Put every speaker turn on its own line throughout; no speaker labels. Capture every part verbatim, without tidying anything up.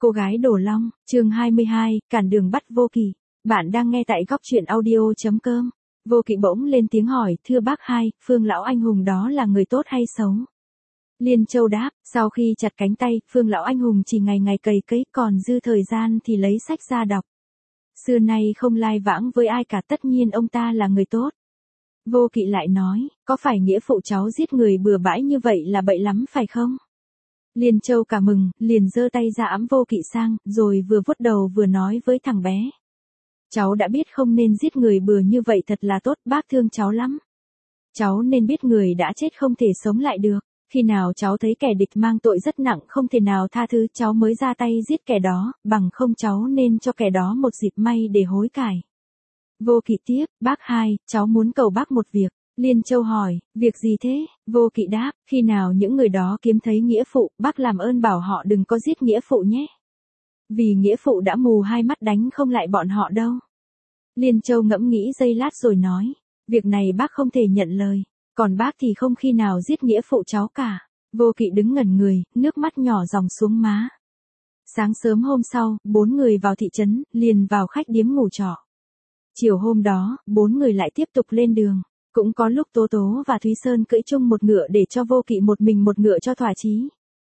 Cô gái Đồ Long, chương hai mươi hai, cản đường bắt Vô Kỵ. Bạn đang nghe tại góc truyện audio.com. Vô Kỵ bỗng lên tiếng hỏi, thưa bác hai, Phương lão anh hùng đó là người tốt hay xấu? Liên Châu đáp, sau khi chặt cánh tay, Phương lão anh hùng chỉ ngày ngày cày cấy, còn dư thời gian thì lấy sách ra đọc. Xưa nay không lai vãng với ai cả, tất nhiên ông ta là người tốt. Vô Kỵ lại nói, có phải nghĩa phụ cháu giết người bừa bãi như vậy là bậy lắm phải không? Liên Châu cả mừng, liền giơ tay ra ẵm Vô Kỵ sang, rồi vừa vuốt đầu vừa nói với thằng bé. Cháu đã biết không nên giết người bừa như vậy, thật là tốt, bác thương cháu lắm. Cháu nên biết người đã chết không thể sống lại được. Khi nào cháu thấy kẻ địch mang tội rất nặng không thể nào tha thứ, cháu mới ra tay giết kẻ đó, bằng không cháu nên cho kẻ đó một dịp may để hối cải. Vô Kỵ tiếp, bác hai, cháu muốn cầu bác một việc. Liên Châu hỏi, việc gì thế? Vô Kỵ đáp, khi nào những người đó kiếm thấy nghĩa phụ, bác làm ơn bảo họ đừng có giết nghĩa phụ nhé. Vì nghĩa phụ đã mù hai mắt, đánh không lại bọn họ đâu. Liên Châu ngẫm nghĩ giây lát rồi nói, việc này bác không thể nhận lời, còn bác thì không khi nào giết nghĩa phụ cháu cả. Vô Kỵ đứng ngẩn người, nước mắt nhỏ dòng xuống má. Sáng sớm hôm sau, bốn người vào thị trấn, liền vào khách điếm ngủ trọ. Chiều hôm đó, bốn người lại tiếp tục lên đường. Cũng có lúc Tố Tố và Thúy Sơn cưỡi chung một ngựa để cho Vô Kỵ một mình một ngựa cho thỏa chí.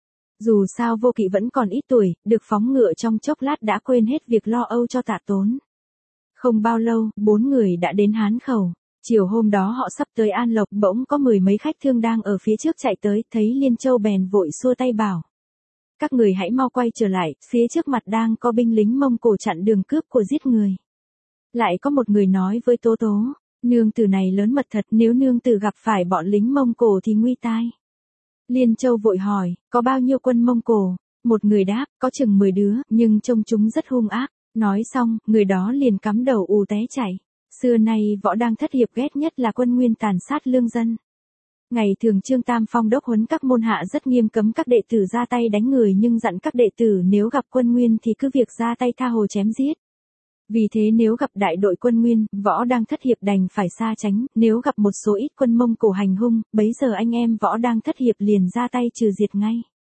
Dù sao Vô Kỵ vẫn còn ít tuổi, được phóng ngựa trong chốc lát đã quên hết việc lo âu cho Tạ Tốn. Không bao lâu, bốn người đã đến Hán Khẩu. Chiều hôm đó họ sắp tới An Lộc, bỗng có mười mấy khách thương đang ở phía trước chạy tới, thấy Liên Châu bèn vội xua tay bảo. Các người hãy mau quay trở lại, phía trước mặt đang có binh lính Mông Cổ chặn đường cướp của giết người. Lại có một người nói với Tố Tố. Nương tử này lớn mật thật, nếu nương tử gặp phải bọn lính Mông Cổ thì nguy tai. Liên Châu vội hỏi, có bao nhiêu quân Mông Cổ? Một người đáp, có chừng mười đứa, nhưng trông chúng rất hung ác. Nói xong, người đó liền cắm đầu ù té chạy. Xưa nay Võ Đang thất hiệp ghét nhất là quân nguyên tàn sát lương dân. Ngày thường Trương Tam Phong đốc huấn các môn hạ rất nghiêm cấm các đệ tử ra tay đánh người, nhưng dặn các đệ tử nếu gặp quân nguyên thì cứ việc ra tay tha hồ chém giết. Vì thế nếu gặp đại đội quân nguyên, Võ Đang thất hiệp đành phải xa tránh, nếu gặp một số ít quân Mông Cổ hành hung, bấy giờ anh em Võ Đang thất hiệp liền ra tay trừ diệt ngay.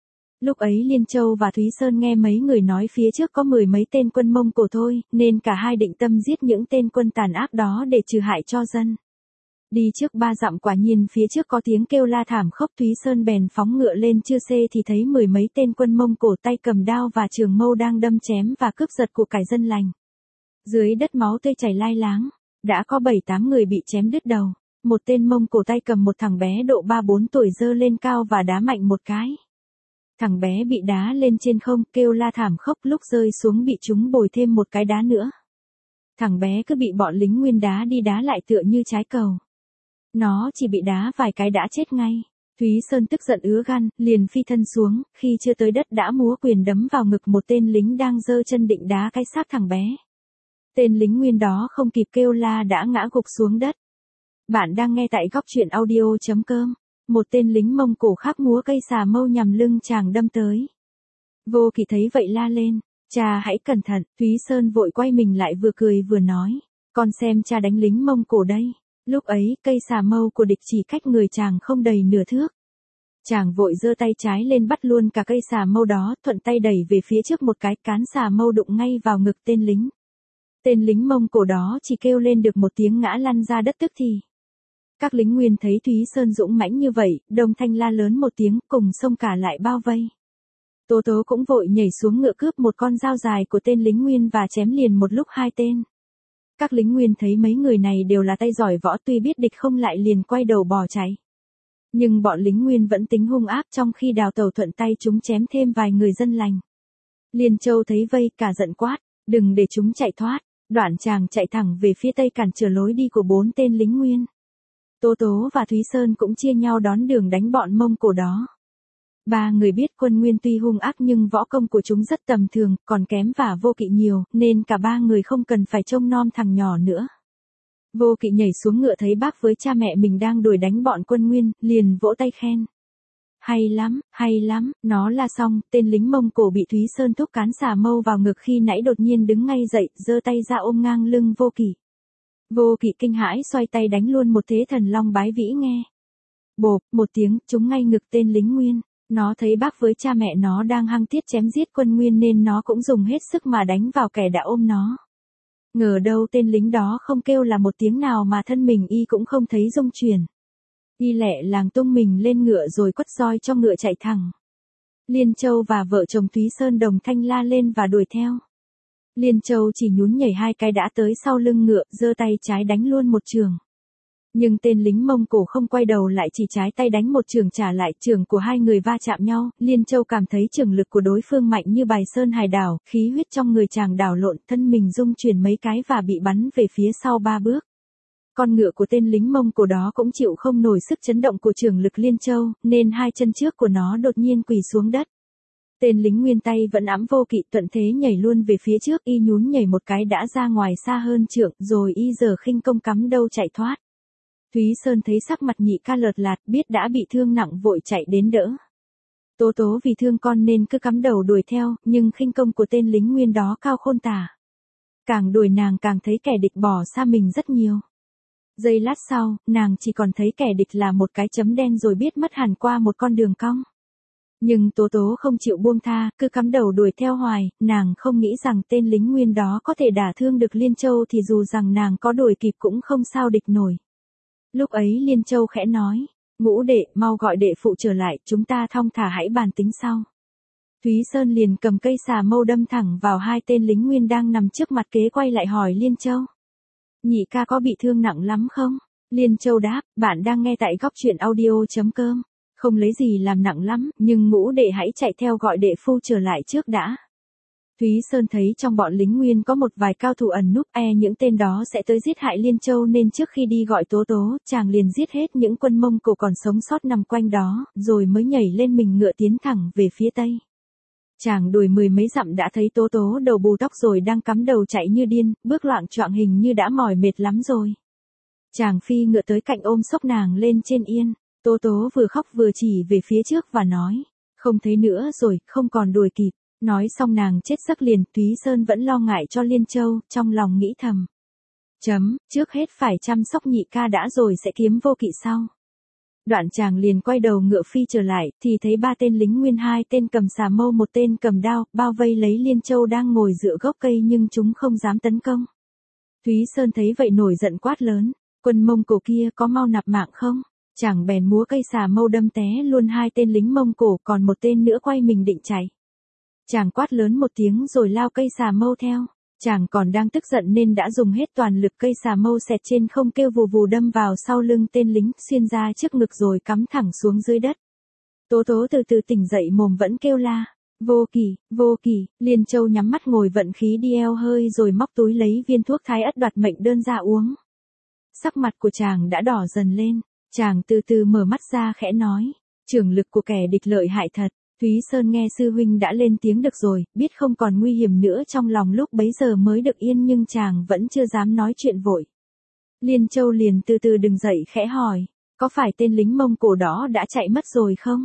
Lúc ấy Liên Châu và Thúy Sơn nghe mấy người nói phía trước có mười mấy tên quân Mông Cổ thôi, nên cả hai định tâm giết những tên quân tàn ác đó để trừ hại cho dân. Đi trước ba dặm quả nhiên phía trước có tiếng kêu la thảm khốc, Thúy Sơn bèn phóng ngựa lên chưa xê thì thấy mười mấy tên quân Mông Cổ tay cầm đao và trường mâu đang đâm chém và cướp giật của cải dân lành. Dưới đất máu tươi chảy lai láng, đã có bảy tám người bị chém đứt đầu. Một tên Mông Cổ tay cầm một thằng bé độ ba bốn tuổi giơ lên cao và đá mạnh một cái. Thằng bé bị đá lên trên không, kêu la thảm khốc, lúc rơi xuống bị chúng bồi thêm một cái đá nữa. Thằng bé cứ bị bọn lính nguyên đá đi đá lại tựa như trái cầu. Nó chỉ bị đá vài cái đã chết ngay. Thúy Sơn tức giận ứa gan, liền phi thân xuống, khi chưa tới đất đã múa quyền đấm vào ngực một tên lính đang giơ chân định đá cái xác thằng bé. Tên lính nguyên đó không kịp kêu la đã ngã gục xuống đất. Bạn đang nghe tại góc truyện audio.com. Một tên lính Mông Cổ khác múa cây xà mâu nhằm lưng chàng đâm tới. Vô Kỵ thấy vậy la lên, cha hãy cẩn thận. Thúy Sơn vội quay mình lại vừa cười vừa nói, con xem cha đánh lính Mông Cổ đây. Lúc ấy cây xà mâu của địch chỉ cách người chàng không đầy nửa thước. Chàng vội giơ tay trái lên bắt luôn cả cây xà mâu đó, thuận tay đẩy về phía trước một cái, cán xà mâu đụng ngay vào ngực tên lính. Tên lính Mông Cổ đó chỉ kêu lên được một tiếng ngã lăn ra đất tức thì. Các lính nguyên thấy Thúy Sơn dũng mãnh như vậy, đồng thanh la lớn một tiếng, cùng xông cả lại bao vây. Tố Tố cũng vội nhảy xuống ngựa cướp một con dao dài của tên lính nguyên và chém liền một lúc hai tên. Các lính nguyên thấy mấy người này đều là tay giỏi võ, tuy biết địch không lại liền quay đầu bỏ chạy. Nhưng bọn lính nguyên vẫn tính hung ác, trong khi đào tẩu thuận tay chúng chém thêm vài người dân lành. Liên Châu thấy vây cả giận quát, đừng để chúng chạy thoát. Đoạn chàng chạy thẳng về phía tây cản trở lối đi của bốn tên lính nguyên. Tố Tố và Thúy Sơn cũng chia nhau đón đường đánh bọn Mông Cổ đó. Ba người biết quân nguyên tuy hung ác nhưng võ công của chúng rất tầm thường, còn kém và Vô Kỵ nhiều, nên cả ba người không cần phải trông nom thằng nhỏ nữa. Vô Kỵ nhảy xuống ngựa thấy bác với cha mẹ mình đang đuổi đánh bọn quân nguyên, liền vỗ tay khen. Hay lắm, hay lắm, nó la xong, tên lính Mông Cổ bị Thúy Sơn thúc cán xà mâu vào ngực khi nãy đột nhiên đứng ngay dậy, giơ tay ra ôm ngang lưng Vô Kỵ. Vô Kỵ kinh hãi xoay tay đánh luôn một thế thần long bái vĩ nghe. Bộp, một tiếng, trúng ngay ngực tên lính nguyên. Nó thấy bác với cha mẹ nó đang hăng tiết chém giết quân Nguyên nên nó cũng dùng hết sức mà đánh vào kẻ đã ôm nó. Ngờ đâu tên lính đó không kêu là một tiếng nào mà thân mình y cũng không thấy rung chuyển. Y lẹ làng tung mình lên ngựa rồi quất roi cho ngựa chạy thẳng. Liên Châu và vợ chồng Thúy Sơn đồng thanh la lên và đuổi theo. Liên Châu chỉ nhún nhảy hai cái đã tới sau lưng ngựa, giơ tay trái đánh luôn một chưởng. Nhưng tên lính Mông Cổ không quay đầu lại, chỉ trái tay đánh một chưởng trả lại, chưởng của hai người va chạm nhau. Liên Châu cảm thấy chưởng lực của đối phương mạnh như bài sơn hải đảo, khí huyết trong người chàng đảo lộn, thân mình rung chuyển mấy cái và bị bắn về phía sau ba bước. Con ngựa của tên lính Mông Cổ đó cũng chịu không nổi sức chấn động của chưởng lực Liên Châu, nên hai chân trước của nó đột nhiên quỳ xuống đất. Tên lính Nguyên tay vẫn ẵm Vô Kỵ, thuận thế nhảy luôn về phía trước, y nhún nhảy một cái đã ra ngoài xa hơn trượng, rồi y giờ khinh công cắm đâu chạy thoát. Thúy Sơn thấy sắc mặt nhị ca lợt lạt, biết đã bị thương nặng vội chạy đến đỡ. Tố Tố vì thương con nên cứ cắm đầu đuổi theo, nhưng khinh công của tên lính Nguyên đó cao khôn tả. Càng đuổi nàng càng thấy kẻ địch bỏ xa mình rất nhiều. Giây lát sau, nàng chỉ còn thấy kẻ địch là một cái chấm đen rồi biết mất hẳn qua một con đường cong. Nhưng Tố Tố không chịu buông tha, cứ cắm đầu đuổi theo hoài, nàng không nghĩ rằng tên lính Nguyên đó có thể đả thương được Liên Châu thì dù rằng nàng có đuổi kịp cũng không sao địch nổi. Lúc ấy Liên Châu khẽ nói, Ngũ đệ, mau gọi đệ phụ trở lại, chúng ta thong thả hãy bàn tính sau. Thúy Sơn liền cầm cây xà mâu đâm thẳng vào hai tên lính Nguyên đang nằm trước mặt kế, quay lại hỏi Liên Châu. Nhị ca có bị thương nặng lắm không? Liên Châu đáp, bạn đang nghe tại góc truyện audio chấm com. Không lấy gì làm nặng lắm, nhưng Ngũ đệ hãy chạy theo gọi đệ phu trở lại trước đã. Thúy Sơn thấy trong bọn lính Nguyên có một vài cao thủ ẩn núp, e những tên đó sẽ tới giết hại Liên Châu nên trước khi đi gọi Tố Tố, chàng liền giết hết những quân Mông Cổ còn sống sót nằm quanh đó, rồi mới nhảy lên mình ngựa tiến thẳng về phía tây. Chàng đuổi mười mấy dặm đã thấy Tố Tố đầu bù tóc rồi đang cắm đầu chạy như điên, bước loạng choạng hình như đã mỏi mệt lắm rồi. Chàng phi ngựa tới cạnh ôm xốc nàng lên trên yên. Tố Tố vừa khóc vừa chỉ về phía trước và nói, không thấy nữa rồi, không còn đuổi kịp. Nói xong nàng chết giấc liền. Thúy Sơn vẫn lo ngại cho Liên Châu, trong lòng nghĩ thầm. Chấm, trước hết phải chăm sóc nhị ca đã rồi sẽ kiếm Vô Kỵ sau. Đoạn chàng liền quay đầu ngựa phi trở lại, thì thấy ba tên lính Nguyên, hai tên cầm xà mâu một tên cầm đao, bao vây lấy Liên Châu đang ngồi dựa gốc cây nhưng chúng không dám tấn công. Thúy Sơn thấy vậy nổi giận quát lớn, quân Mông Cổ kia có mau nạp mạng không? Chàng bèn múa cây xà mâu đâm té luôn hai tên lính Mông Cổ, còn một tên nữa quay mình định chạy. Chàng quát lớn một tiếng rồi lao cây xà mâu theo. Chàng còn đang tức giận nên đã dùng hết toàn lực, cây xà mâu xẹt trên không kêu vù vù đâm vào sau lưng tên lính, xuyên ra trước ngực rồi cắm thẳng xuống dưới đất. Tố Tố từ từ tỉnh dậy, mồm vẫn kêu la, Vô Kỵ, Vô Kỵ. Liên Châu nhắm mắt ngồi vận khí đi eo hơi rồi móc túi lấy viên thuốc thái ất đoạt mệnh đơn ra uống. Sắc mặt của chàng đã đỏ dần lên, chàng từ từ mở mắt ra khẽ nói, chưởng lực của kẻ địch lợi hại thật. Thúy Sơn nghe sư huynh đã lên tiếng được rồi, biết không còn nguy hiểm nữa, trong lòng lúc bấy giờ mới được yên, nhưng chàng vẫn chưa dám nói chuyện vội. Liên Châu liền từ từ đứng dậy khẽ hỏi, có phải tên lính Mông Cổ đó đã chạy mất rồi không?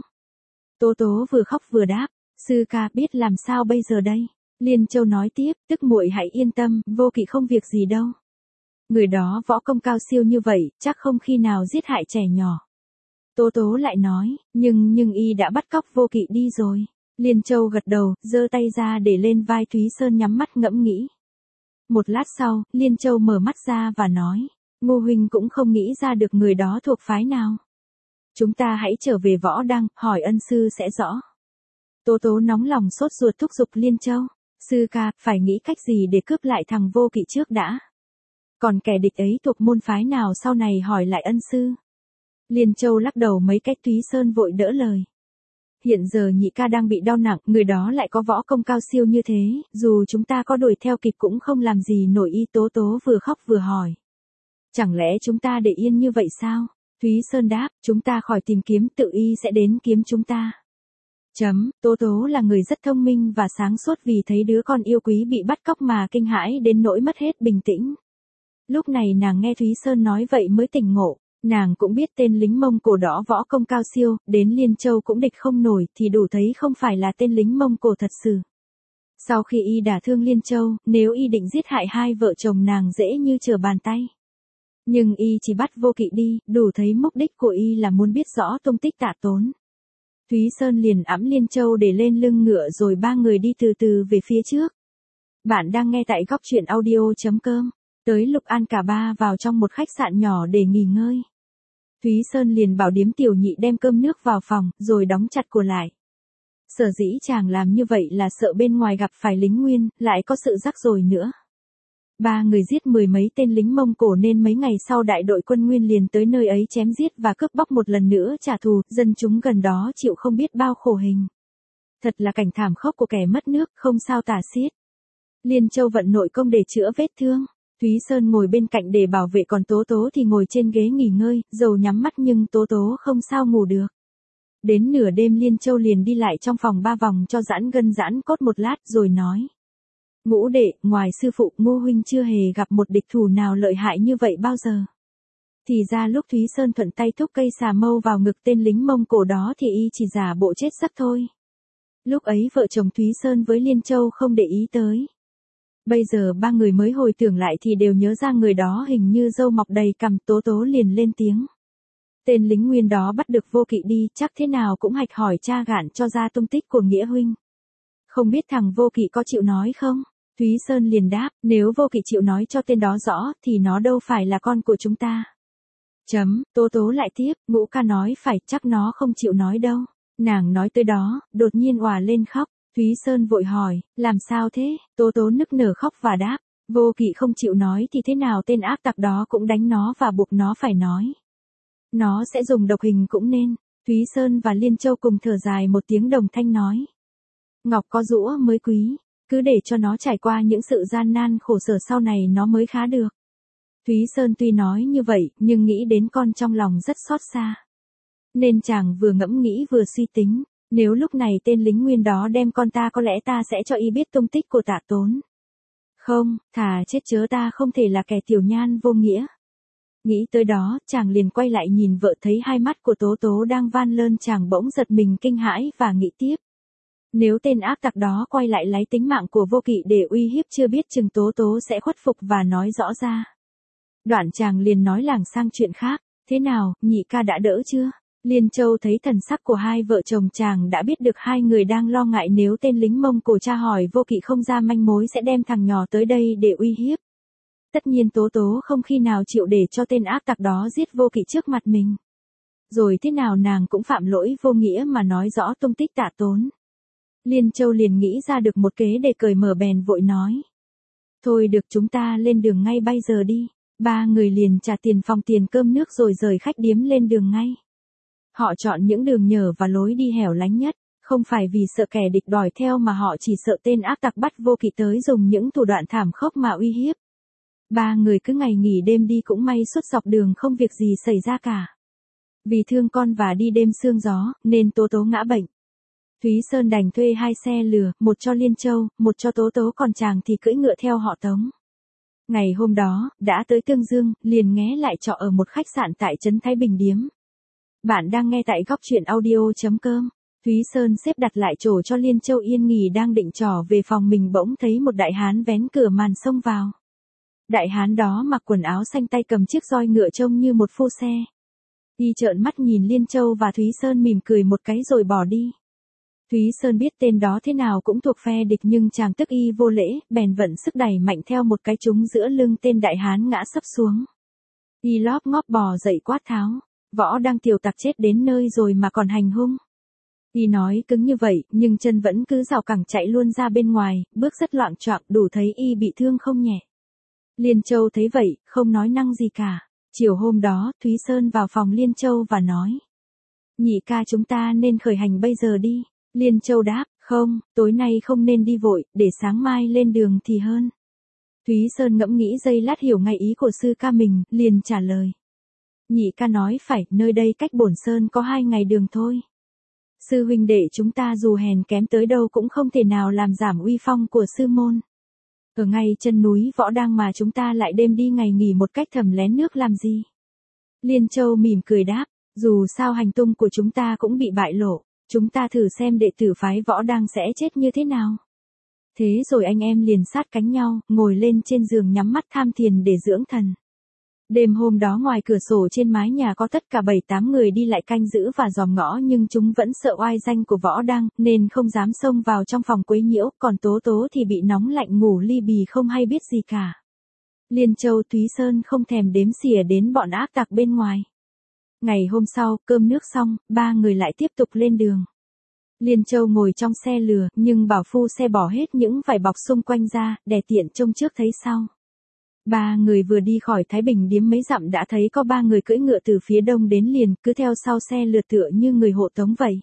Tố Tố vừa khóc vừa đáp, sư ca biết làm sao bây giờ đây? Liên Châu nói tiếp, tức muội hãy yên tâm, Vô Kỵ không việc gì đâu. Người đó võ công cao siêu như vậy, chắc không khi nào giết hại trẻ nhỏ. Tố Tố lại nói, nhưng nhưng y đã bắt cóc Vô Kỵ đi rồi. Liên Châu gật đầu, giơ tay ra để lên vai Thúy Sơn nhắm mắt ngẫm nghĩ. Một lát sau, Liên Châu mở mắt ra và nói, Ngô huynh cũng không nghĩ ra được người đó thuộc phái nào. Chúng ta hãy trở về Võ Đăng, hỏi ân sư sẽ rõ. Tố Tố nóng lòng sốt ruột thúc giục Liên Châu, sư ca, phải nghĩ cách gì để cướp lại thằng Vô Kỵ trước đã. Còn kẻ địch ấy thuộc môn phái nào sau này hỏi lại ân sư. Liên Châu lắc đầu mấy cách. Thúy Sơn vội đỡ lời. Hiện giờ nhị ca đang bị đau nặng, người đó lại có võ công cao siêu như thế, dù chúng ta có đuổi theo kịp cũng không làm gì nổi y. Tố Tố vừa khóc vừa hỏi. Chẳng lẽ chúng ta để yên như vậy sao? Thúy Sơn đáp, chúng ta khỏi tìm kiếm, tự y sẽ đến kiếm chúng ta. Chấm, Tố Tố là người rất thông minh và sáng suốt, vì thấy đứa con yêu quý bị bắt cóc mà kinh hãi đến nỗi mất hết bình tĩnh. Lúc này nàng nghe Thúy Sơn nói vậy mới tỉnh ngộ. Nàng cũng biết tên lính Mông Cổ đó võ công cao siêu, đến Liên Châu cũng địch không nổi, thì đủ thấy không phải là tên lính Mông Cổ thật sự. Sau khi y đả thương Liên Châu, nếu y định giết hại hai vợ chồng nàng dễ như trở bàn tay. Nhưng y chỉ bắt Vô Kỵ đi, đủ thấy mục đích của y là muốn biết rõ tung tích Tạ Tốn. Thúy Sơn liền ẵm Liên Châu để lên lưng ngựa rồi ba người đi từ từ về phía trước. Bạn đang nghe tại góc truyện audio.com. Tới lúc An cả ba vào trong một khách sạn nhỏ để nghỉ ngơi. Thúy Sơn liền bảo điếm tiểu nhị đem cơm nước vào phòng, rồi đóng chặt cửa lại. Sở dĩ chàng làm như vậy là sợ bên ngoài gặp phải lính Nguyên, lại có sự rắc rối nữa. Ba người giết mười mấy tên lính Mông Cổ nên mấy ngày sau đại đội quân Nguyên liền tới nơi ấy chém giết và cướp bóc một lần nữa trả thù, dân chúng gần đó chịu không biết bao khổ hình. Thật là cảnh thảm khốc của kẻ mất nước, không sao tả xiết. Liên Châu vận nội công để chữa vết thương. Thúy Sơn ngồi bên cạnh để bảo vệ, còn Tố Tố thì ngồi trên ghế nghỉ ngơi, dầu nhắm mắt nhưng Tố Tố không sao ngủ được. Đến nửa đêm Liên Châu liền đi lại trong phòng ba vòng cho giãn gân giãn cốt một lát rồi nói. Ngũ đệ, ngoài sư phụ Ngô huynh chưa hề gặp một địch thủ nào lợi hại như vậy bao giờ. Thì ra lúc Thúy Sơn thuận tay thúc cây xà mâu vào ngực tên lính Mông Cổ đó thì y chỉ giả bộ chết sắc thôi. Lúc ấy vợ chồng Thúy Sơn với Liên Châu không để ý tới. Bây giờ ba người mới hồi tưởng lại thì đều nhớ ra người đó hình như râu mọc đầy cằm. Tố Tố liền lên tiếng. Tên lính Nguyên đó bắt được Vô Kỵ đi, chắc thế nào cũng hạch hỏi cha gạn cho ra tung tích của Nghĩa huynh. Không biết thằng Vô Kỵ có chịu nói không? Thúy Sơn liền đáp, nếu Vô Kỵ chịu nói cho tên đó rõ thì nó đâu phải là con của chúng ta. Chấm, Tố Tố lại tiếp, Ngũ ca nói phải, chắc nó không chịu nói đâu. Nàng nói tới đó, đột nhiên òa lên khóc. Thúy Sơn vội hỏi, làm sao thế? Tố Tố nức nở khóc và đáp, Vô Kỵ không chịu nói thì thế nào tên ác tặc đó cũng đánh nó và buộc nó phải nói. Nó sẽ dùng độc hình cũng nên. Thúy Sơn và Liên Châu cùng thở dài một tiếng đồng thanh nói. Ngọc có rũa mới quý, cứ để cho nó trải qua những sự gian nan khổ sở sau này nó mới khá được. Thúy Sơn tuy nói như vậy, nhưng nghĩ đến con trong lòng rất xót xa. Nên chàng vừa ngẫm nghĩ vừa suy tính, nếu lúc này tên lính Nguyên đó đem con ta có lẽ ta sẽ cho y biết tung tích của Tạ Tốn. Không, thà chết chớ ta không thể là kẻ tiểu nhan vô nghĩa. Nghĩ tới đó, chàng liền quay lại nhìn vợ, thấy hai mắt của Tố Tố đang van lơn, chàng bỗng giật mình kinh hãi và nghĩ tiếp. Nếu tên ác tặc đó quay lại lấy tính mạng của Vô Kỵ để uy hiếp chưa biết chừng Tố Tố sẽ khuất phục và nói rõ ra. Đoạn chàng liền nói làng sang chuyện khác, thế nào, nhị ca đã đỡ chưa? Liên Châu thấy thần sắc của hai vợ chồng chàng đã biết được hai người đang lo ngại nếu tên lính Mông Cổ tra hỏi Vô Kỵ không ra manh mối sẽ đem thằng nhỏ tới đây để uy hiếp. Tất nhiên Tố Tố không khi nào chịu để cho tên ác tặc đó giết Vô Kỵ trước mặt mình. Rồi thế nào nàng cũng phạm lỗi vô nghĩa mà nói rõ tung tích Tạ Tốn. Liên Châu liền nghĩ ra được một kế để cởi mở, bèn vội nói. Thôi được, chúng ta lên đường ngay bây giờ đi. Ba người liền trả tiền phòng tiền cơm nước rồi rời khách điếm lên đường ngay. Họ chọn những đường nhở và lối đi hẻo lánh nhất, không phải vì sợ kẻ địch đòi theo mà họ chỉ sợ tên ác tặc bắt Vô Kỵ tới dùng những thủ đoạn thảm khốc mà uy hiếp. Ba người cứ ngày nghỉ đêm đi, cũng may suốt dọc đường không việc gì xảy ra cả. Vì thương con và đi đêm sương gió, nên Tố Tố ngã bệnh. Thúy Sơn đành thuê hai xe lừa, một cho Liên Châu, một cho Tố Tố, còn chàng thì cưỡi ngựa theo họ Tống. Ngày hôm đó, đã tới Tương Dương, liền nghé lại trọ ở một khách sạn tại trấn Thái Bình Điếm. Bạn đang nghe tại góc truyện audio.com. Thúy Sơn xếp đặt lại chỗ cho Liên Châu yên nghỉ, đang định trỏ về phòng mình bỗng thấy một đại hán vén cửa màn xông vào. Đại hán đó mặc quần áo xanh, tay cầm chiếc roi ngựa trông như một phu xe. Y trợn mắt nhìn Liên Châu và Thúy Sơn mỉm cười một cái rồi bỏ đi. Thúy Sơn biết tên đó thế nào cũng thuộc phe địch, nhưng chàng tức y vô lễ, bèn vận sức đẩy mạnh theo một cái trúng giữa lưng tên đại hán ngã sấp xuống. Y lóp ngóp bò dậy quát tháo, võ đang tiểu tặc chết đến nơi rồi mà còn hành hung. Y nói cứng như vậy, nhưng chân vẫn cứ rào cẳng chạy luôn ra bên ngoài, bước rất loạng choạng, đủ thấy y bị thương không nhẹ. Liên Châu thấy vậy, không nói năng gì cả. Chiều hôm đó, Thúy Sơn vào phòng Liên Châu và nói. Nhị ca, chúng ta nên khởi hành bây giờ đi. Liên Châu đáp, không, tối nay không nên đi vội, để sáng mai lên đường thì hơn. Thúy Sơn ngẫm nghĩ giây lát hiểu ngay ý của sư ca mình, liền trả lời. Nhị ca nói phải, nơi đây cách Bổn Sơn có hai ngày đường thôi. Sư huynh đệ chúng ta dù hèn kém tới đâu cũng không thể nào làm giảm uy phong của sư môn. Ở ngay chân núi Võ Đang mà chúng ta lại đêm đi ngày nghỉ một cách thầm lén nước làm gì? Liên Châu mỉm cười đáp, dù sao hành tung của chúng ta cũng bị bại lộ, chúng ta thử xem đệ tử phái Võ Đang sẽ chết như thế nào. Thế rồi anh em liền sát cánh nhau, ngồi lên trên giường nhắm mắt tham thiền để dưỡng thần. Đêm hôm đó ngoài cửa sổ trên mái nhà có tất cả bảy tám người đi lại canh giữ và dòm ngõ, nhưng chúng vẫn sợ oai danh của Võ Đăng, nên không dám xông vào trong phòng quấy nhiễu, còn Tố Tố thì bị nóng lạnh ngủ li bì không hay biết gì cả. Liên Châu Thúy Sơn không thèm đếm xỉa đến bọn ác tặc bên ngoài. Ngày hôm sau, cơm nước xong, ba người lại tiếp tục lên đường. Liên Châu ngồi trong xe lừa, nhưng bảo phu xe bỏ hết những vải bọc xung quanh ra, để tiện trông trước thấy sau. Ba người vừa đi khỏi Thái Bình điếm mấy dặm đã thấy có ba người cưỡi ngựa từ phía đông đến liền, cứ theo sau xe lừa tựa như người hộ tống vậy.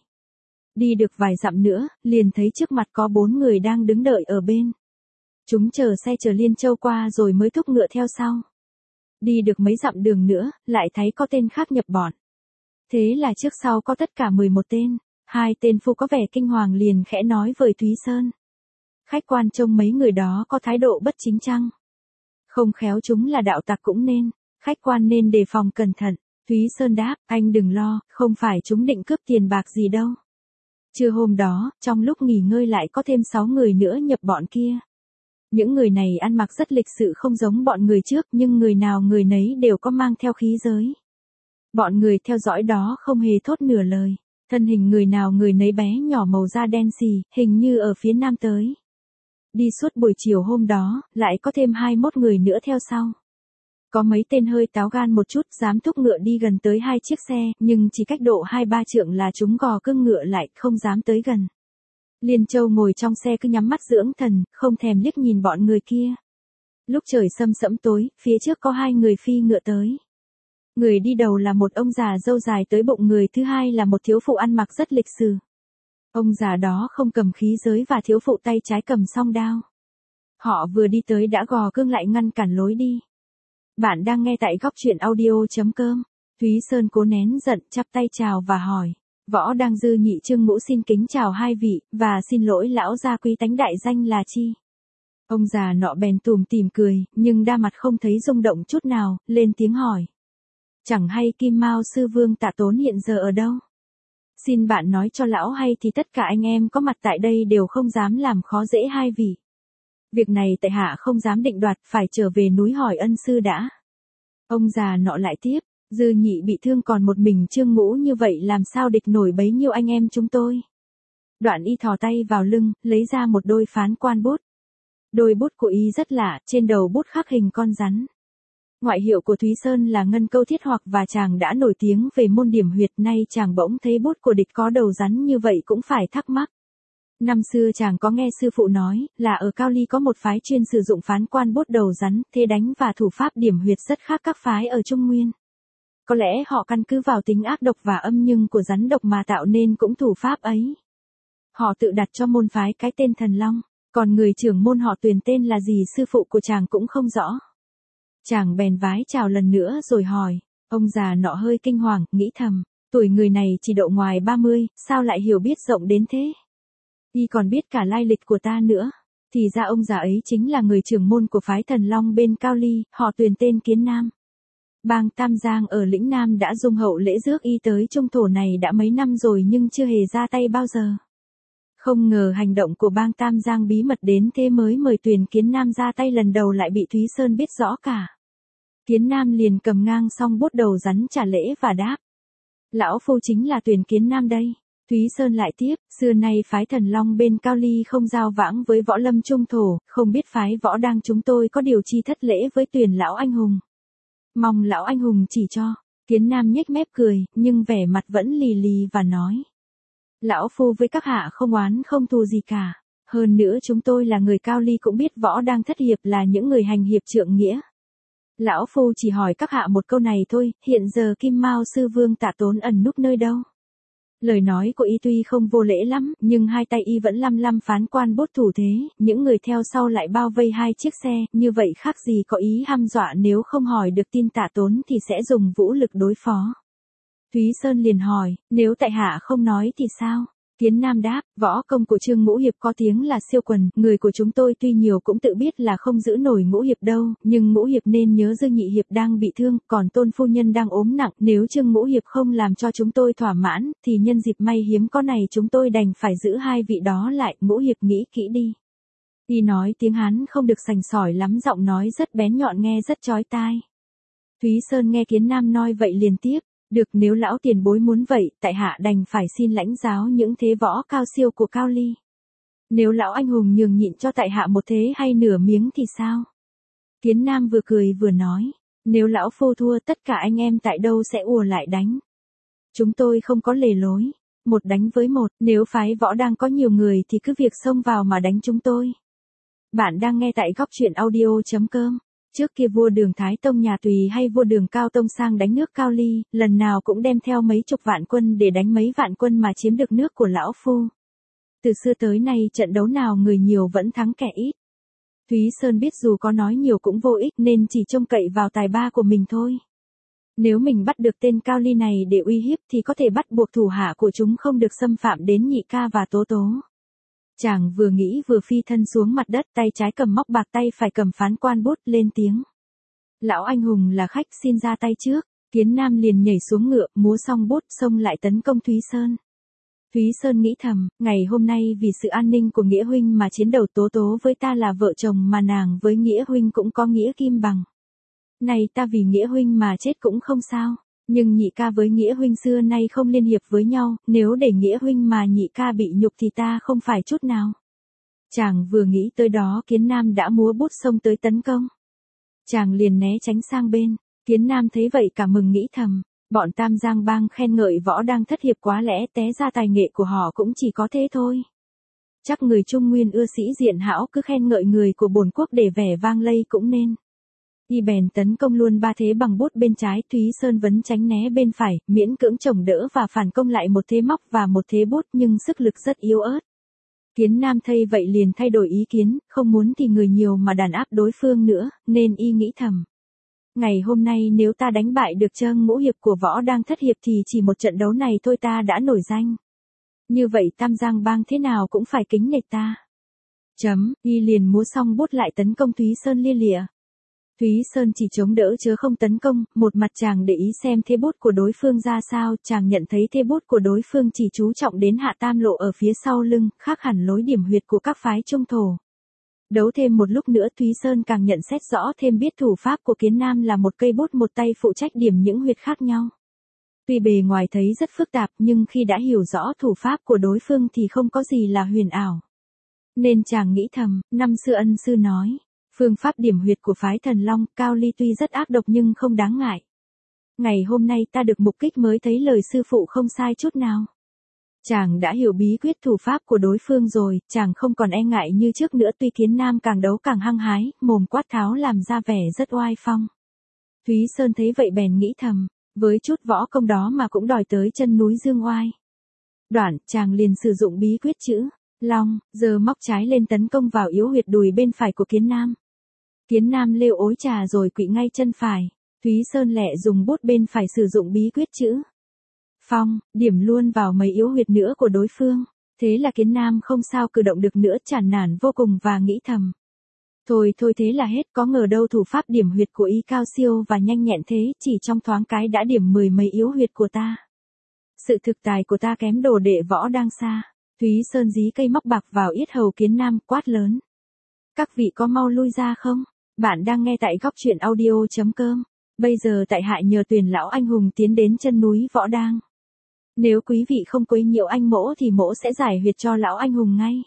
Đi được vài dặm nữa, liền thấy trước mặt có bốn người đang đứng đợi ở bên. Chúng chờ xe chở Liên Châu qua rồi mới thúc ngựa theo sau. Đi được mấy dặm đường nữa, lại thấy có tên khác nhập bọn. Thế là trước sau có tất cả mười một tên, hai tên phu có vẻ kinh hoàng liền khẽ nói với Thúy Sơn. Khách quan trông mấy người đó có thái độ bất chính chăng? Không khéo chúng là đạo tặc cũng nên, khách quan nên đề phòng cẩn thận. Thúy Sơn đáp, anh đừng lo, không phải chúng định cướp tiền bạc gì đâu. Trưa hôm đó, trong lúc nghỉ ngơi lại có thêm sáu người nữa nhập bọn kia. Những người này ăn mặc rất lịch sự không giống bọn người trước, nhưng người nào người nấy đều có mang theo khí giới. Bọn người theo dõi đó không hề thốt nửa lời, thân hình người nào người nấy bé nhỏ màu da đen xì, hình như ở phía nam tới. Đi suốt buổi chiều hôm đó, lại có thêm hai mươi mốt người nữa theo sau. Có mấy tên hơi táo gan một chút, dám thúc ngựa đi gần tới hai chiếc xe, nhưng chỉ cách độ hai ba trượng là chúng gò cương ngựa lại, không dám tới gần. Liên Châu ngồi trong xe cứ nhắm mắt dưỡng thần, không thèm liếc nhìn bọn người kia. Lúc trời sâm sẫm tối, phía trước có hai người phi ngựa tới. Người đi đầu là một ông già râu dài tới bụng, người thứ hai là một thiếu phụ ăn mặc rất lịch sự. Ông già đó không cầm khí giới và thiếu phụ tay trái cầm song đao. Họ vừa đi tới đã gò cương lại ngăn cản lối đi. Bạn đang nghe tại góc truyện audio chấm com. Thúy Sơn cố nén giận, chắp tay chào và hỏi. Võ Đăng Dư Nhị Trương Mũ xin kính chào hai vị, và xin lỗi lão gia quý tánh đại danh là chi. Ông già nọ bèn tủm tỉm cười, nhưng đa mặt không thấy rung động chút nào, lên tiếng hỏi. Chẳng hay Kim Mao sư vương Tạ Tốn hiện giờ ở đâu? Xin bạn nói cho lão hay thì tất cả anh em có mặt tại đây đều không dám làm khó dễ hai vị. Việc này tại hạ không dám định đoạt, phải trở về núi hỏi ân sư đã. Ông già nọ lại tiếp, Dư Nhị bị thương còn một mình Trương Mũ như vậy làm sao địch nổi bấy nhiêu anh em chúng tôi. Đoạn y thò tay vào lưng, lấy ra một đôi phán quan bút. Đôi bút của y rất lạ, trên đầu bút khắc hình con rắn. Ngoại hiệu của Thúy Sơn là Ngân Câu Thiết Hoặc, và chàng đã nổi tiếng về môn điểm huyệt, nay chàng bỗng thấy bút của địch có đầu rắn như vậy cũng phải thắc mắc. Năm xưa chàng có nghe sư phụ nói, là ở Cao Ly có một phái chuyên sử dụng phán quan bút đầu rắn, thế đánh và thủ pháp điểm huyệt rất khác các phái ở Trung Nguyên. Có lẽ họ căn cứ vào tính ác độc và âm nhưng của rắn độc mà tạo nên cũng thủ pháp ấy. Họ tự đặt cho môn phái cái tên Thần Long, còn người trưởng môn họ Tuyền tên là gì sư phụ của chàng cũng không rõ. Chàng bèn vái chào lần nữa rồi hỏi. Ông già nọ hơi kinh hoàng, nghĩ thầm, tuổi người này chỉ độ ngoài ba mươi, sao lại hiểu biết rộng đến thế? Y còn biết cả lai lịch của ta nữa. Thì ra ông già ấy chính là người trưởng môn của phái Thần Long bên Cao Ly, họ Tuyền tên Kiến Nam. Bang Tam Giang ở lĩnh Nam đã dung hậu lễ rước y tới trung thổ này đã mấy năm rồi nhưng chưa hề ra tay bao giờ. Không ngờ hành động của bang Tam Giang bí mật đến thế mới mời Tuyền Kiến Nam ra tay lần đầu lại bị Thúy Sơn biết rõ cả. Kiến Nam liền cầm ngang song bút đầu rắn trả lễ và đáp. Lão phu chính là Tuyền Kiến Nam đây. Thúy Sơn lại tiếp, xưa nay phái Thần Long bên Cao Ly không giao vãng với võ lâm trung thổ, không biết phái Võ Đăng chúng tôi có điều chi thất lễ với Tuyền lão anh hùng. Mong lão anh hùng chỉ cho. Kiến Nam nhếch mép cười, nhưng vẻ mặt vẫn lì lì và nói. Lão phu với các hạ không oán không thù gì cả. Hơn nữa chúng tôi là người Cao Ly cũng biết Võ Đăng thất hiệp là những người hành hiệp trượng nghĩa. Lão phu chỉ hỏi các hạ một câu này thôi, hiện giờ Kim Mao sư vương Tạ Tốn ẩn núp nơi đâu? Lời nói của y tuy không vô lễ lắm, nhưng hai tay y vẫn lăm lăm phán quan bút thủ thế, những người theo sau lại bao vây hai chiếc xe, như vậy khác gì có ý hăm dọa nếu không hỏi được tin Tạ Tốn thì sẽ dùng vũ lực đối phó. Thúy Sơn liền hỏi, nếu tại hạ không nói thì sao? Kiến Nam đáp, võ công của Trương Ngũ Hiệp có tiếng là siêu quần, người của chúng tôi tuy nhiều cũng tự biết là không giữ nổi Ngũ Hiệp đâu, nhưng Ngũ Hiệp nên nhớ Dư Nhị Hiệp đang bị thương, còn Tôn phu nhân đang ốm nặng, nếu Trương Ngũ Hiệp không làm cho chúng tôi thỏa mãn, thì nhân dịp may hiếm có này chúng tôi đành phải giữ hai vị đó lại, Ngũ Hiệp nghĩ kỹ đi. Y nói tiếng Hán không được sành sỏi lắm, giọng nói rất bén nhọn nghe rất chói tai. Thúy Sơn nghe Kiến Nam nói vậy liền tiếp, được nếu lão tiền bối muốn vậy, tại hạ đành phải xin lãnh giáo những thế võ cao siêu của Cao Ly. Nếu lão anh hùng nhường nhịn cho tại hạ một thế hay nửa miếng thì sao? Kiến Nam vừa cười vừa nói, nếu lão phu thua tất cả anh em tại đâu sẽ ùa lại đánh. Chúng tôi không có lề lối, một đánh với một, nếu phái võ đang có nhiều người thì cứ việc xông vào mà đánh chúng tôi. Bạn đang nghe tại góc truyện audio.com. Trước kia vua Đường Thái Tông nhà Tùy hay vua Đường Cao Tông sang đánh nước Cao Ly, lần nào cũng đem theo mấy chục vạn quân để đánh mấy vạn quân mà chiếm được nước của lão phu. Từ xưa tới nay trận đấu nào người nhiều vẫn thắng kẻ ít. Thúy Sơn biết dù có nói nhiều cũng vô ích nên chỉ trông cậy vào tài ba của mình thôi. Nếu mình bắt được tên Cao Ly này để uy hiếp thì có thể bắt buộc thủ hạ của chúng không được xâm phạm đến Nhị Ca và Tố Tố. Chàng vừa nghĩ vừa phi thân xuống mặt đất, tay trái cầm móc bạc, tay phải cầm phán quan bút, lên tiếng. Lão anh hùng là khách, xin ra tay trước. Kiến Nam liền nhảy xuống ngựa, múa xong bút, xông lại tấn công Thúy Sơn. Thúy Sơn nghĩ thầm, ngày hôm nay vì sự an ninh của Nghĩa huynh mà chiến đầu Tố Tố với ta là vợ chồng mà nàng với Nghĩa huynh cũng có nghĩa kim bằng. Này ta vì Nghĩa huynh mà chết cũng không sao, nhưng Nhị Ca với Nghĩa huynh xưa nay không liên hiệp với nhau, nếu để Nghĩa huynh mà Nhị Ca bị nhục thì ta không phải chút nào. Chàng vừa nghĩ tới đó, Kiến Nam đã múa bút xông tới tấn công. Chàng liền né tránh sang bên, Kiến Nam thấy vậy cả mừng nghĩ thầm, bọn Tam Giang Bang khen ngợi võ đang thất hiệp quá lẽ té ra tài nghệ của họ cũng chỉ có thế thôi. Chắc người Trung Nguyên ưa sĩ diện hão cứ khen ngợi người của bổn quốc để vẻ vang lây cũng nên. Y bèn tấn công luôn ba thế bằng bút bên trái, Thúy Sơn vấn tránh né bên phải, miễn cưỡng chồng đỡ và phản công lại một thế móc và một thế bút nhưng sức lực rất yếu ớt. Kiến Nam thấy vậy liền thay đổi ý kiến, không muốn thì người nhiều mà đàn áp đối phương nữa, nên y nghĩ thầm. Ngày hôm nay nếu ta đánh bại được Trương Ngũ Hiệp của võ đang thất hiệp thì chỉ một trận đấu này thôi ta đã nổi danh. Như vậy Tam Giang Bang thế nào cũng phải kính nể ta. Chấm, y liền múa xong bút lại tấn công Thúy Sơn lia lịa. Thúy Sơn chỉ chống đỡ chứ không tấn công, một mặt chàng để ý xem thế bút của đối phương ra sao, chàng nhận thấy thế bút của đối phương chỉ chú trọng đến hạ tam lộ ở phía sau lưng, khác hẳn lối điểm huyệt của các phái trung thổ. Đấu thêm một lúc nữa Thúy Sơn càng nhận xét rõ thêm biết thủ pháp của Kiến Nam là một cây bút một tay phụ trách điểm những huyệt khác nhau. Tuy bề ngoài thấy rất phức tạp nhưng khi đã hiểu rõ thủ pháp của đối phương thì không có gì là huyền ảo. Nên chàng nghĩ thầm, năm xưa ân sư nói. Phương pháp điểm huyệt của phái Thần Long, Cao Ly tuy rất ác độc nhưng không đáng ngại. Ngày hôm nay ta được mục kích mới thấy lời sư phụ không sai chút nào. Chàng đã hiểu bí quyết thủ pháp của đối phương rồi, chàng không còn e ngại như trước nữa, tuy Kiến Nam càng đấu càng hăng hái, mồm quát tháo làm ra vẻ rất oai phong. Thúy Sơn thấy vậy bèn nghĩ thầm, với chút võ công đó mà cũng đòi tới chân núi Dương Oai. Đoạn, chàng liền sử dụng bí quyết chữ Long, giờ móc trái lên tấn công vào yếu huyệt đùi bên phải của Kiến Nam. Kiến Nam lêu ối trà rồi quỵ ngay chân phải. Thúy Sơn lẹ dùng bút bên phải sử dụng bí quyết chữ Phong, điểm luôn vào mấy yếu huyệt nữa của đối phương. Thế là Kiến Nam không sao cử động được nữa, chán nản vô cùng và nghĩ thầm. Thôi thôi thế là hết, có ngờ đâu thủ pháp điểm huyệt của y cao siêu và nhanh nhẹn thế, chỉ trong thoáng cái đã điểm mười mấy yếu huyệt của ta. Sự thực tài của ta kém đồ đệ võ đang xa. Thúy Sơn dí cây móc bạc vào yết hầu Kiến Nam, quát lớn. Các vị có mau lui ra không? Bạn đang nghe tại góc truyện audio.com. Bây giờ tại hạ nhờ tuyển lão anh hùng tiến đến chân núi võ đang. Nếu quý vị không quấy nhiễu anh mỗ thì mỗ sẽ giải huyệt cho lão anh hùng ngay.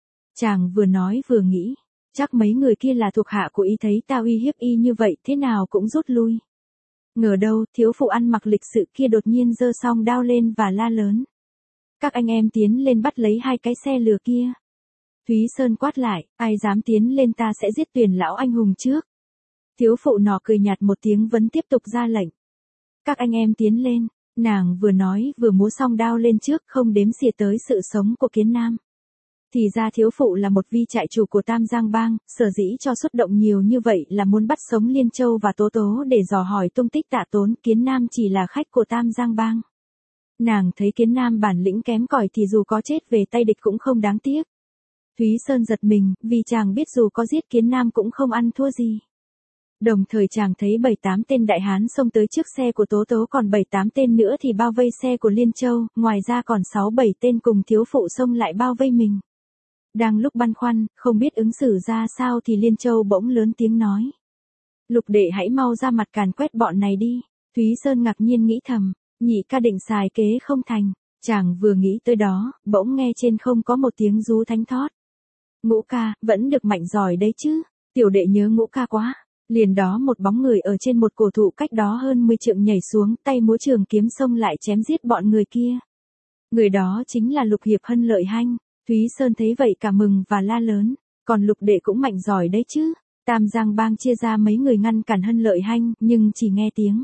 Chàng vừa nói vừa nghĩ, chắc mấy người kia là thuộc hạ của y, thấy ta uy hiếp y như vậy thế nào cũng rút lui. Ngờ đâu thiếu phụ ăn mặc lịch sự kia đột nhiên giơ song đao lên và la lớn. Các anh em tiến lên bắt lấy hai cái xe lừa kia. Thúy Sơn quát lại, ai dám tiến lên ta sẽ giết tuyển lão anh hùng trước. Thiếu phụ nọ cười nhạt một tiếng vẫn tiếp tục ra lệnh. Các anh em tiến lên, nàng vừa nói vừa múa song đao lên trước, không đếm xỉa tới sự sống của Kiến Nam. Thì ra thiếu phụ là một vi trại chủ của Tam Giang Bang, sở dĩ cho xuất động nhiều như vậy là muốn bắt sống Liên Châu và Tố Tố để dò hỏi tung tích Tạ Tốn. Kiến Nam chỉ là khách của Tam Giang Bang. Nàng thấy Kiến Nam bản lĩnh kém cỏi thì dù có chết về tay địch cũng không đáng tiếc. Thúy Sơn giật mình, vì chàng biết dù có giết Kiến Nam cũng không ăn thua gì. Đồng thời chàng thấy bảy tám tên đại hán xông tới trước xe của Tố Tố, còn bảy tám tên nữa thì bao vây xe của Liên Châu, ngoài ra còn sáu bảy tên cùng thiếu phụ xông lại bao vây mình. Đang lúc băn khoăn, không biết ứng xử ra sao thì Liên Châu bỗng lớn tiếng nói. Lục đệ hãy mau ra mặt càn quét bọn này đi. Thúy Sơn ngạc nhiên nghĩ thầm, nhị ca định xài kế không thành. Chàng vừa nghĩ tới đó, bỗng nghe trên không có một tiếng rú thánh thót. Ngũ ca, vẫn được mạnh giỏi đấy chứ. Tiểu đệ nhớ ngũ ca quá. Liền đó một bóng người ở trên một cổ thụ cách đó hơn mười trượng nhảy xuống, tay múa trường kiếm xông lại chém giết bọn người kia. Người đó chính là Lục Hiệp Hân Lợi Hanh. Thúy Sơn thấy vậy cả mừng và la lớn, còn Lục đệ cũng mạnh giỏi đấy chứ. Tam Giang Bang chia ra mấy người ngăn cản Hân Lợi Hanh, nhưng chỉ nghe tiếng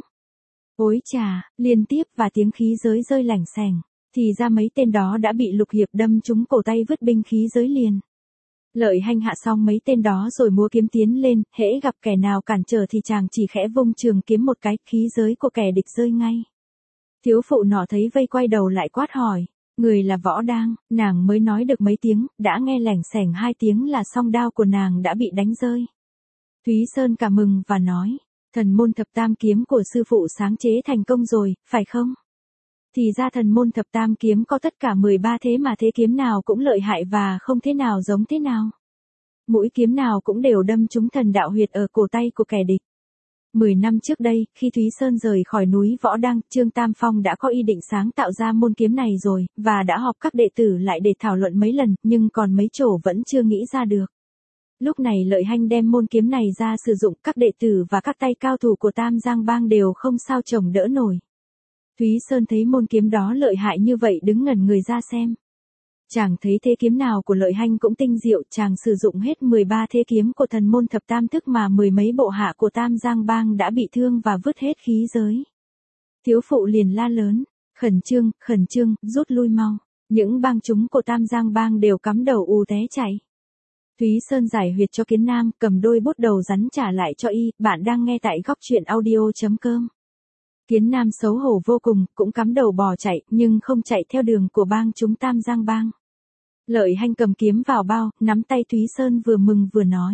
ối chà, liên tiếp và tiếng khí giới rơi lảnh xẻng, thì ra mấy tên đó đã bị Lục Hiệp đâm trúng cổ tay vứt binh khí giới liền. Lợi Hanh hạ xong mấy tên đó rồi múa kiếm tiến lên, hễ gặp kẻ nào cản trở thì chàng chỉ khẽ vung trường kiếm một cái, khí giới của kẻ địch rơi ngay. Thiếu phụ nọ thấy vây quay đầu lại quát hỏi, người là Võ Đang. Nàng mới nói được mấy tiếng, đã nghe lẻng xẻng hai tiếng là song đao của nàng đã bị đánh rơi. Thúy Sơn cả mừng và nói, thần môn thập tam kiếm của sư phụ sáng chế thành công rồi, phải không? Thì ra thần môn thập tam kiếm có tất cả mười ba thế mà thế kiếm nào cũng lợi hại và không thế nào giống thế nào. Mũi kiếm nào cũng đều đâm trúng thần đạo huyệt ở cổ tay của kẻ địch. Mười năm trước đây, khi Thúy Sơn rời khỏi núi Võ Đăng, Trương Tam Phong đã có ý định sáng tạo ra môn kiếm này rồi, và đã họp các đệ tử lại để thảo luận mấy lần, nhưng còn mấy chỗ vẫn chưa nghĩ ra được. Lúc này Lợi Hanh đem môn kiếm này ra sử dụng, các đệ tử và các tay cao thủ của Tam Giang Bang đều không sao chồng đỡ nổi. Thúy Sơn thấy môn kiếm đó lợi hại như vậy đứng ngẩn người ra xem. Chàng thấy thế kiếm nào của Lợi Hanh cũng tinh diệu, chàng sử dụng hết mười ba thế kiếm của thần môn thập tam thức mà mười mấy bộ hạ của Tam Giang Bang đã bị thương và vứt hết khí giới. Thiếu phụ liền la lớn, khẩn trương, khẩn trương, rút lui mau. Những bang chúng của Tam Giang Bang đều cắm đầu ù té chạy. Thúy Sơn giải huyệt cho Kiến Nam, cầm đôi bút đầu rắn trả lại cho y. Bạn đang nghe tại góc truyện audio chấm com. Kiến Nam xấu hổ vô cùng, cũng cắm đầu bò chạy, nhưng không chạy theo đường của bang chúng Tam Giang Bang. Lợi Hanh cầm kiếm vào bao, nắm tay Thúy Sơn vừa mừng vừa nói.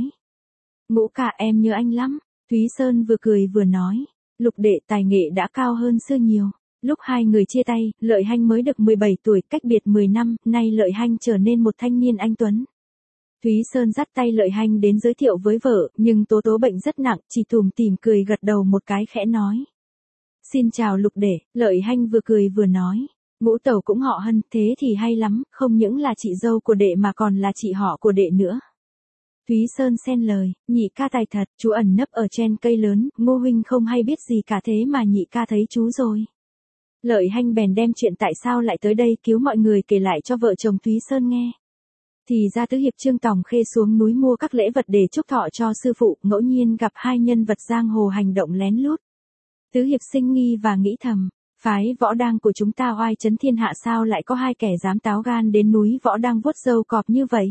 Ngũ ca em nhớ anh lắm. Thúy Sơn vừa cười vừa nói. Lục đệ tài nghệ đã cao hơn xưa nhiều. Lúc hai người chia tay, Lợi Hanh mới được mười bảy tuổi, cách biệt mười năm, nay Lợi Hanh trở nên một thanh niên anh tuấn. Thúy Sơn dắt tay Lợi Hanh đến giới thiệu với vợ, nhưng tố tố bệnh rất nặng, chỉ tủm tỉm cười gật đầu một cái khẽ nói. Xin chào Lục đệ. Lợi Hanh vừa cười vừa nói. Ngũ tẩu cũng họ Hân, thế thì hay lắm, không những là chị dâu của đệ mà còn là chị họ của đệ nữa. Thúy Sơn xen lời, nhị ca tài thật, chú ẩn nấp ở trên cây lớn, Ngô huynh không hay biết gì cả thế mà nhị ca thấy chú rồi. Lợi Hanh bèn đem chuyện tại sao lại tới đây cứu mọi người kể lại cho vợ chồng Thúy Sơn nghe. Thì ra tứ hiệp Trương Tòng Khê xuống núi mua các lễ vật để chúc thọ cho sư phụ, ngẫu nhiên gặp hai nhân vật giang hồ hành động lén lút. Tứ hiệp sinh nghi và nghĩ thầm, phái Võ Đang của chúng ta oai chấn thiên hạ sao lại có hai kẻ dám táo gan đến núi Võ Đang vuốt râu cọp như vậy.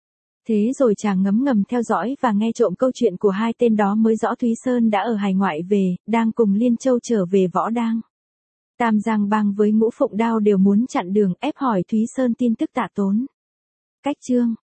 Thế rồi chàng ngấm ngầm theo dõi và nghe trộm câu chuyện của hai tên đó mới rõ Thúy Sơn đã ở hải ngoại về, đang cùng Liên Châu trở về Võ Đang. Tam Giang Bang với Ngũ Phụng Đao đều muốn chặn đường ép hỏi Thúy Sơn tin tức Tạ Tốn. Cách chương